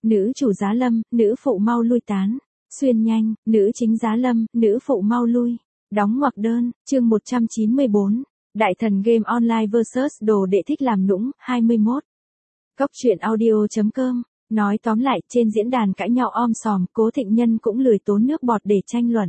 nữ chủ giá lâm, nữ phụ mau lui tán. Xuyên nhanh, nữ chính giá lâm, nữ phụ mau lui. Đóng ngoặc đơn, chương 194. Đại thần game online vs đồ đệ thích làm nũng, 21. Cốc truyện audio.com. Nói tóm lại, trên diễn đàn cãi nhau om sòm, Cố Thịnh Nhân cũng lười tốn nước bọt để tranh luận.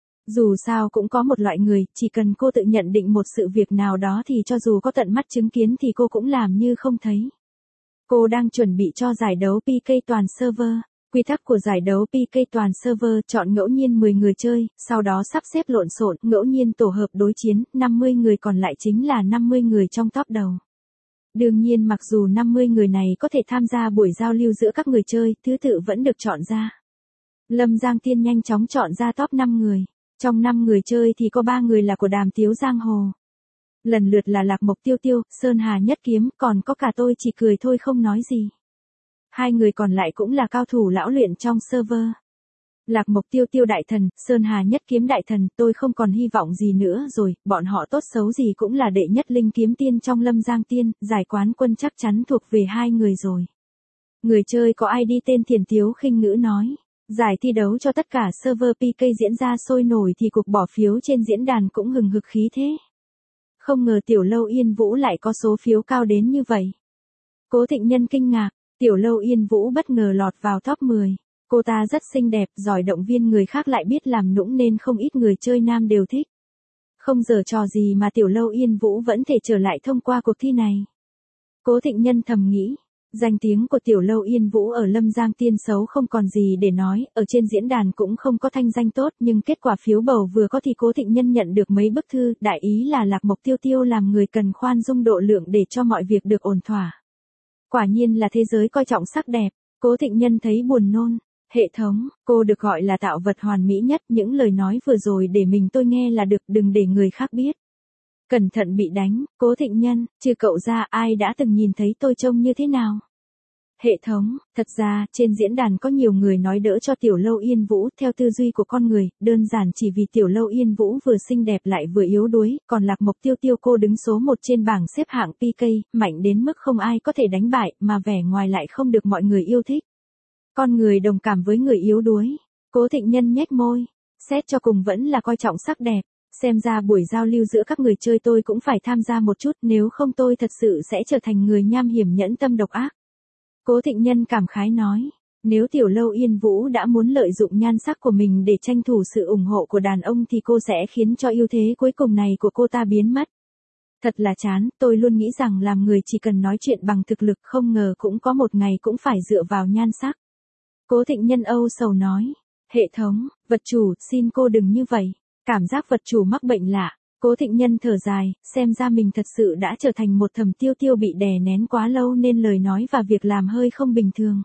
Dù sao cũng có một loại người, chỉ cần cô tự nhận định một sự việc nào đó thì cho dù có tận mắt chứng kiến thì cô cũng làm như không thấy. Cô đang chuẩn bị cho giải đấu PK toàn server. Quy tắc của giải đấu PK toàn server chọn ngẫu nhiên 10 người chơi, sau đó sắp xếp lộn xộn, ngẫu nhiên tổ hợp đối chiến, 50 người còn lại chính là 50 người trong top đầu. Đương nhiên mặc dù 50 người này có thể tham gia buổi giao lưu giữa các người chơi, thứ tự vẫn được chọn ra. Lâm Giang Tiên nhanh chóng chọn ra top 5 người. Trong 5 người chơi thì có 3 người là của Đàm Tiếu Giang Hồ. Lần lượt là Lạc Mộc Tiêu Tiêu, Sơn Hà Nhất Kiếm, còn có cả tôi chỉ cười thôi không nói gì. 2 người còn lại cũng là cao thủ lão luyện trong server. Lạc Mộc Tiêu Tiêu đại thần, Sơn Hà Nhất Kiếm đại thần, tôi không còn hy vọng gì nữa rồi, bọn họ tốt xấu gì cũng là đệ nhất linh kiếm tiên trong Lâm Giang Tiên, giải quán quân chắc chắn thuộc về 2 người rồi. Người chơi có ID tên Thiền Tiếu khinh ngữ nói. Giải thi đấu cho tất cả server PK diễn ra sôi nổi thì cuộc bỏ phiếu trên diễn đàn cũng hừng hực khí thế. Không ngờ Tiểu Lâu Yên Vũ lại có số phiếu cao đến như vậy. Cố Thịnh Nhân kinh ngạc, Tiểu Lâu Yên Vũ bất ngờ lọt vào top 10. Cô ta rất xinh đẹp, giỏi động viên người khác lại biết làm nũng nên không ít người chơi nam đều thích. Không giở trò gì mà Tiểu Lâu Yên Vũ vẫn thể trở lại thông qua cuộc thi này. Cố Thịnh Nhân thầm nghĩ. Danh tiếng của Tiểu Lâu Yên Vũ ở Lâm Giang Tiên xấu không còn gì để nói, ở trên diễn đàn cũng không có thanh danh tốt nhưng kết quả phiếu bầu vừa có thì Cố Thịnh Nhân nhận được mấy bức thư, đại ý là Lạc Mộc Tiêu Tiêu làm người cần khoan dung độ lượng để cho mọi việc được ổn thỏa. Quả nhiên là thế giới coi trọng sắc đẹp, Cố Thịnh Nhân thấy buồn nôn. Hệ thống, cô được gọi là tạo vật hoàn mỹ nhất, những lời nói vừa rồi để mình tôi nghe là được, đừng để người khác biết. Cẩn thận bị đánh, Cố Thịnh Nhân, trừ cậu ra ai đã từng nhìn thấy tôi trông như thế nào? Hệ thống, thật ra, trên diễn đàn có nhiều người nói đỡ cho Tiểu Lâu Yên Vũ, theo tư duy của con người, đơn giản chỉ vì Tiểu Lâu Yên Vũ vừa xinh đẹp lại vừa yếu đuối, còn Lạc Mộc Tiêu Tiêu cô đứng số 1 trên bảng xếp hạng PK, mạnh đến mức không ai có thể đánh bại, mà vẻ ngoài lại không được mọi người yêu thích. Con người đồng cảm với người yếu đuối. Cố Thịnh Nhân nhếch môi, xét cho cùng vẫn là coi trọng sắc đẹp. Xem ra buổi giao lưu giữa các người chơi tôi cũng phải tham gia một chút, nếu không tôi thật sự sẽ trở thành người nham hiểm nhẫn tâm độc ác. Cố Thịnh Nhân cảm khái nói, nếu Tiểu Lâu Yên Vũ đã muốn lợi dụng nhan sắc của mình để tranh thủ sự ủng hộ của đàn ông thì cô sẽ khiến cho ưu thế cuối cùng này của cô ta biến mất. Thật là chán, tôi luôn nghĩ rằng làm người chỉ cần nói chuyện bằng thực lực, không ngờ cũng có một ngày cũng phải dựa vào nhan sắc. Cố Thịnh Nhân âu sầu nói, hệ thống, vật chủ, xin cô đừng như vậy. Cảm giác vật chủ mắc bệnh lạ, Cố Thịnh Nhân thở dài, xem ra mình thật sự đã trở thành một Thẩm Tiêu Tiêu bị đè nén quá lâu nên lời nói và việc làm hơi không bình thường.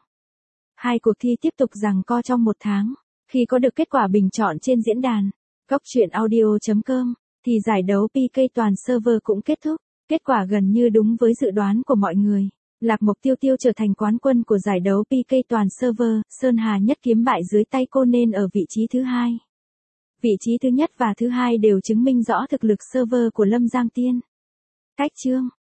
2 cuộc thi tiếp tục giằng co trong 1 tháng. Khi có được kết quả bình chọn trên diễn đàn, cốc truyện audio.com, thì giải đấu PK toàn server cũng kết thúc. Kết quả gần như đúng với dự đoán của mọi người. Lạc Mộc Tiêu Tiêu trở thành quán quân của giải đấu PK toàn server, Sơn Hà Nhất Kiếm bại dưới tay cô nên ở vị trí thứ 2. Vị trí thứ nhất và thứ 2 đều chứng minh rõ thực lực server của Lâm Giang Tiên. Cách chương